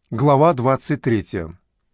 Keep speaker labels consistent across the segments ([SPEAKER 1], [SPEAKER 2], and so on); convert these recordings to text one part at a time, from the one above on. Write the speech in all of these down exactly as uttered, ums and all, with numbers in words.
[SPEAKER 1] Глава двадцать третья.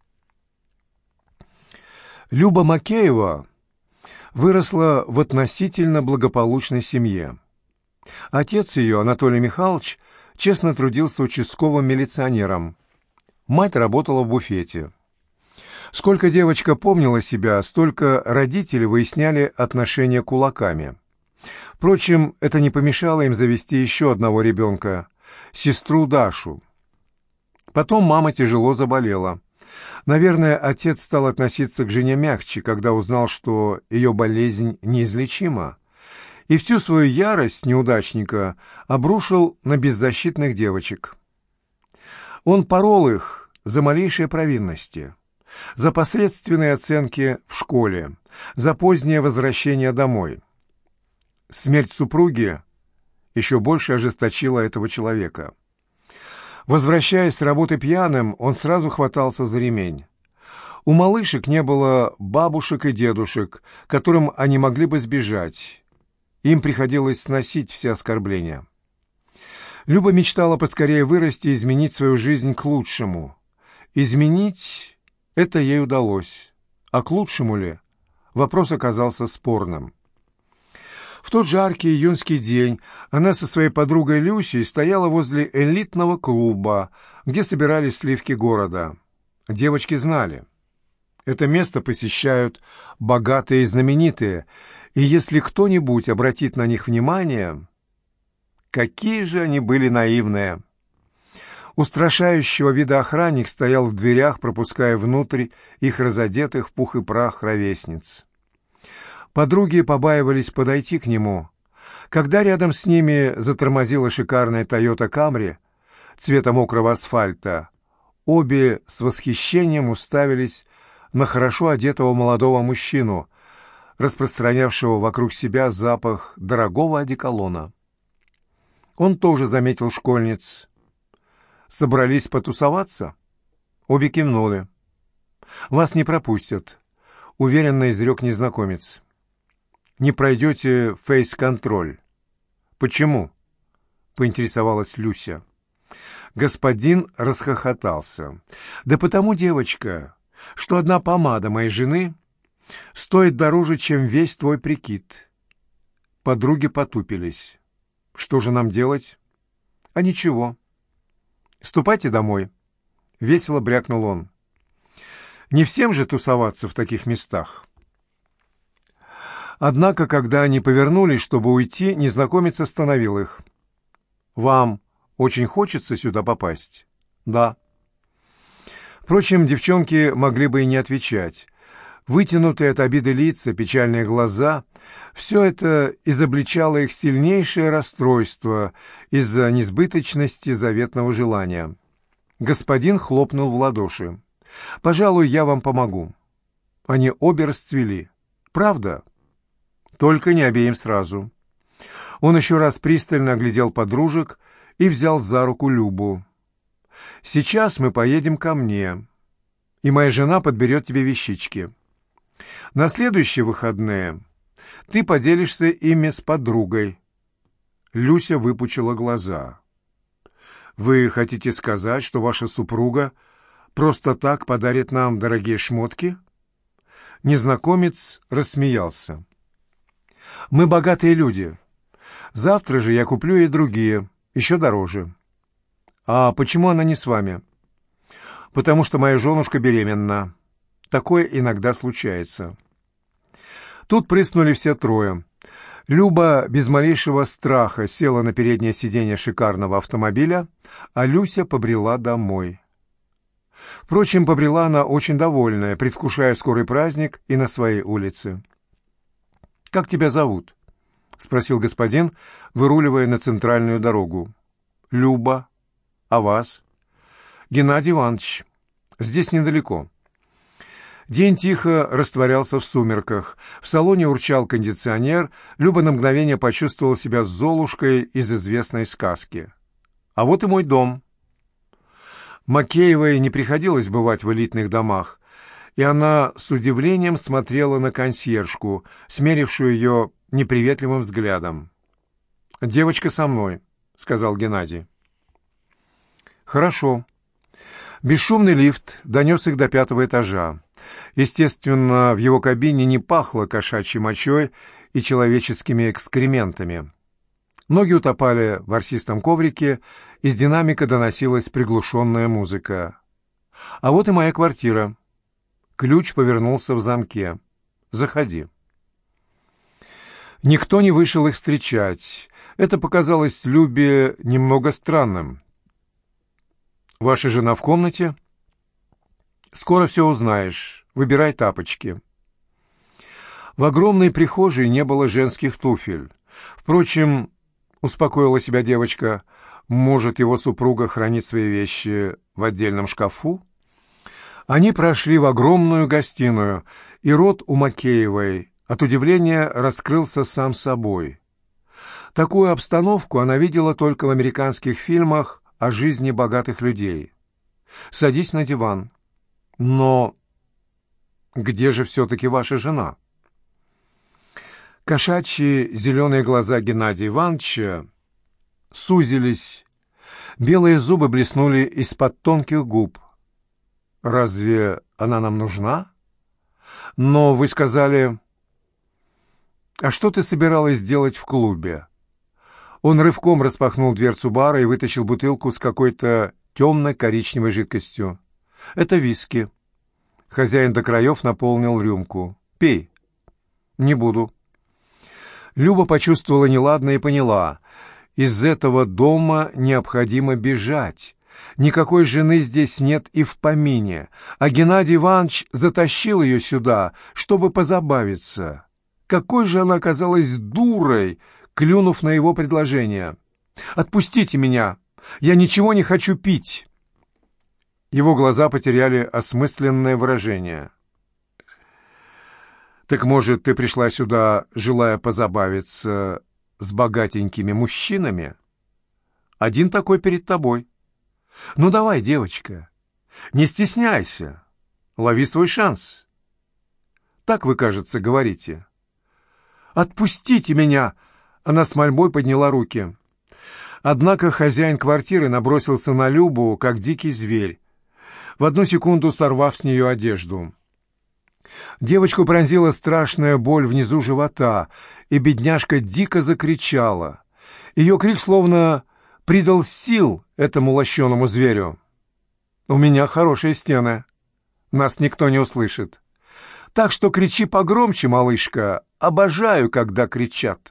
[SPEAKER 1] Люба Макеева выросла в относительно благополучной семье. Отец ее, Анатолий Михайлович, честно трудился участковым милиционером. Мать работала в буфете. Сколько девочка помнила себя, столько родители выясняли отношения кулаками. Впрочем, это не помешало им завести еще одного ребенка, сестру Дашу. Потом мама тяжело заболела. Наверное, отец стал относиться к жене мягче, когда узнал, что ее болезнь неизлечима, и всю свою ярость неудачника обрушил на беззащитных девочек. Он порол их за малейшие провинности, за посредственные оценки в школе, за позднее возвращение домой. Смерть супруги еще больше ожесточила этого человека. Возвращаясь с работы пьяным, он сразу хватался за ремень. У малышек не было бабушек и дедушек, которым они могли бы сбежать. Им приходилось сносить все оскорбления. Люба мечтала поскорее вырасти и изменить свою жизнь к лучшему. Изменить это ей удалось. А к лучшему ли? Вопрос оказался спорным. В тот жаркий июньский день она со своей подругой Люсей стояла возле элитного клуба, где собирались сливки города. Девочки знали. Это место посещают богатые и знаменитые, и если кто-нибудь обратит на них внимание, какие же они были наивные. Устрашающего вида охранник стоял в дверях, пропуская внутрь их разодетых в пух и прах ровесниц. Подруги побаивались подойти к нему. Когда рядом с ними затормозила шикарная «Тойота Камри» цвета мокрого асфальта, обе с восхищением уставились на хорошо одетого молодого мужчину, распространявшего вокруг себя запах дорогого одеколона. Он тоже заметил школьниц. «Собрались потусоваться?» Обе кивнули. «Вас не пропустят», — уверенно изрек незнакомец. «Не пройдете фейс-контроль». «Почему?» — поинтересовалась Люся. Господин расхохотался. «Да потому, девочка, что одна помада моей жены стоит дороже, чем весь твой прикид». Подруги потупились. «Что же нам делать?» «А ничего. Ступайте домой», — весело брякнул он. «Не всем же тусоваться в таких местах». Однако, когда они повернулись, чтобы уйти, незнакомец остановил их. «Вам очень хочется сюда попасть?» «Да». Впрочем, девчонки могли бы и не отвечать. Вытянутые от обиды лица, печальные глаза — все это изобличало их сильнейшее расстройство из-за несбыточности заветного желания. Господин хлопнул в ладоши. «Пожалуй, я вам помогу». Они обе расцвели. «Правда?» «Только не обеим сразу». Он еще раз пристально оглядел подружек и взял за руку Любу. «Сейчас мы поедем ко мне, и моя жена подберет тебе вещички. На следующие выходные ты поделишься ими с подругой». Люся выпучила глаза. «Вы хотите сказать, что ваша супруга просто так подарит нам дорогие шмотки?» Незнакомец рассмеялся. «Мы богатые люди. Завтра же я куплю ей другие, еще дороже». «А почему она не с вами?» «Потому что моя женушка беременна. Такое иногда случается». Тут прыснули все трое. Люба без малейшего страха села на переднее сиденье шикарного автомобиля, а Люся побрела домой. Впрочем, побрела она очень довольная, предвкушая скорый праздник и на своей улице. «Как тебя зовут?» — спросил господин, выруливая на центральную дорогу. «Люба. А вас?» «Геннадий Иванович. Здесь недалеко». День тихо растворялся в сумерках. В салоне урчал кондиционер. Люба на мгновение почувствовала себя Золушкой из известной сказки. «А вот и мой дом». Макеевой не приходилось бывать в элитных домах, и она с удивлением смотрела на консьержку, смерившую ее неприветливым взглядом. «Девочка со мной», — сказал Геннадий. «Хорошо. Бесшумный лифт донес их до пятого этажа. Естественно, в его кабине не пахло кошачьей мочой и человеческими экскрементами. Ноги утопали в ворсистом коврике, из динамика доносилась приглушенная музыка. «А вот и моя квартира». Ключ повернулся в замке. «Заходи». Никто не вышел их встречать. Это показалось Любе немного странным. «Ваша жена в комнате?» «Скоро все узнаешь. Выбирай тапочки». В огромной прихожей не было женских туфель. Впрочем, успокоила себя девочка, может, его супруга хранит свои вещи в отдельном шкафу? Они прошли в огромную гостиную, и рот у Макеевой от удивления раскрылся сам собой. Такую обстановку она видела только в американских фильмах о жизни богатых людей. «Садись на диван». «Но где же все-таки ваша жена?» Кошачьи зеленые глаза Геннадия Ивановича сузились, белые зубы блеснули из-под тонких губ. «Разве она нам нужна?» «Но вы сказали...» «А что ты собиралась делать в клубе?» Он рывком распахнул дверцу бара и вытащил бутылку с какой-то темно-коричневой жидкостью. «Это виски». Хозяин до краев наполнил рюмку. «Пей». «Не буду». Люба почувствовала неладное и поняла. Из этого дома необходимо бежать. Никакой жены здесь нет и в помине. А Геннадий Иванович затащил ее сюда, чтобы позабавиться. Какой же она оказалась дурой, клюнув на его предложение. «Отпустите меня! Я ничего не хочу пить!» Его глаза потеряли осмысленное выражение. «Так, может, ты пришла сюда, желая позабавиться с богатенькими мужчинами? Один такой перед тобой. Ну давай, девочка, не стесняйся, лови свой шанс. Так вы, кажется, говорите». «Отпустите меня!» Она с мольбой подняла руки. Однако хозяин квартиры набросился на Любу, как дикий зверь, в одну секунду сорвав с нее одежду. Девочку пронзила страшная боль внизу живота, и бедняжка дико закричала. Ее крик словно придал сил этому лощеному зверю. «У меня хорошие стены. Нас никто не услышит. Так что кричи погромче, малышка. Обожаю, когда кричат».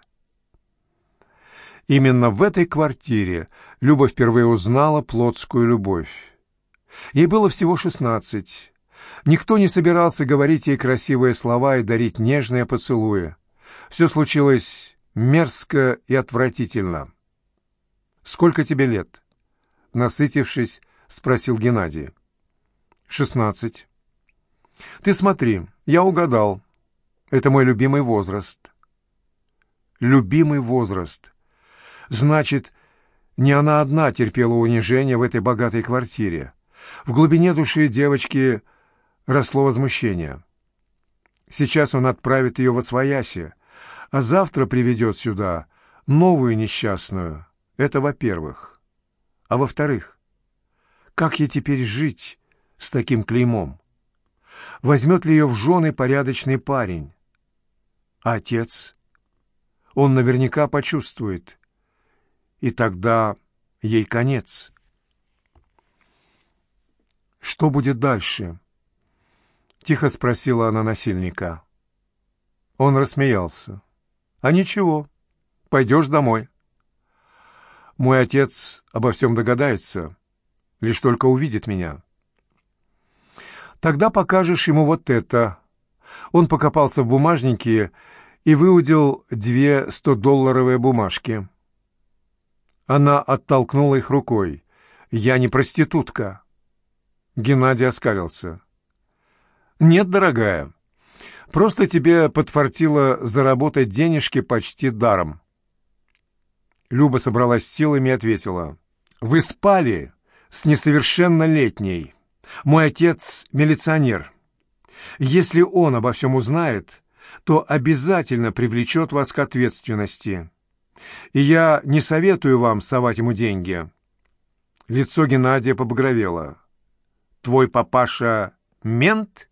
[SPEAKER 1] Именно в этой квартире Люба впервые узнала плотскую любовь. Ей было всего шестнадцать. Никто не собирался говорить ей красивые слова и дарить нежные поцелуи. Все случилось мерзко и отвратительно. «Сколько тебе лет?» Насытившись, спросил Геннадий. «Шестнадцать». «Ты смотри, я угадал. Это мой любимый возраст». «Любимый возраст». Значит, не она одна терпела унижение в этой богатой квартире. В глубине души девочки росло возмущение. Сейчас он отправит ее восвояси, а завтра приведет сюда новую несчастную. Это во-первых. А во-вторых, как ей теперь жить с таким клеймом? Возьмет ли ее в жены порядочный парень? А отец? Он наверняка почувствует. И тогда ей конец. «Что будет дальше?» — тихо спросила она насильника. Он рассмеялся. «А ничего, пойдешь домой. Мой отец обо всем догадается, лишь только увидит меня. Тогда покажешь ему вот это». Он покопался в бумажнике и выудил две стодолларовые бумажки. Она оттолкнула их рукой. «Я не проститутка». Геннадий оскалился. «Нет, дорогая, просто тебе подфартило заработать денежки почти даром». Люба собралась силами и ответила. «Вы спали с несовершеннолетней. Мой отец — милиционер. Если он обо всем узнает, то обязательно привлечет вас к ответственности. И я не советую вам совать ему деньги». Лицо Геннадия побагровело. твой папаша мент?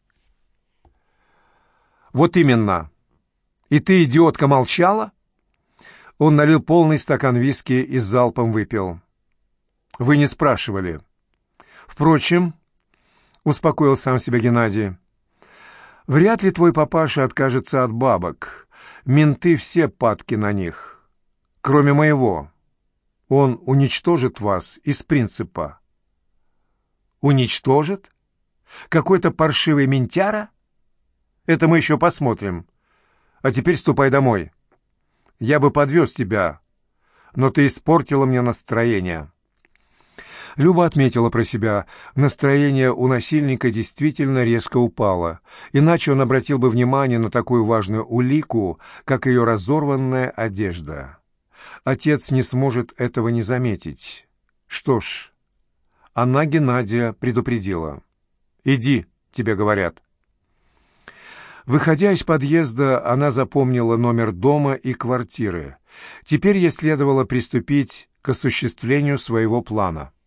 [SPEAKER 1] Вот именно. И ты, идиотка, молчала? Он налил полный стакан виски и залпом выпил. Вы не спрашивали. Впрочем, успокоил сам себя Геннадий, вряд ли твой папаша откажется от бабок. Менты все падки на них. Кроме моего. Он уничтожит вас из принципа. Уничтожит? Какой-то паршивый ментяра? Это мы еще посмотрим. А теперь ступай домой. Я бы подвез тебя, но ты испортила мне настроение. Люба отметила про себя, настроение у насильника действительно резко упало, иначе он обратил бы внимание на такую важную улику, как ее разорванная одежда. Отец не сможет этого не заметить. Что ж, она Геннадия предупредила. «Иди», — тебе говорят. Выходя из подъезда, она запомнила номер дома и квартиры. Теперь ей следовало приступить к осуществлению своего плана.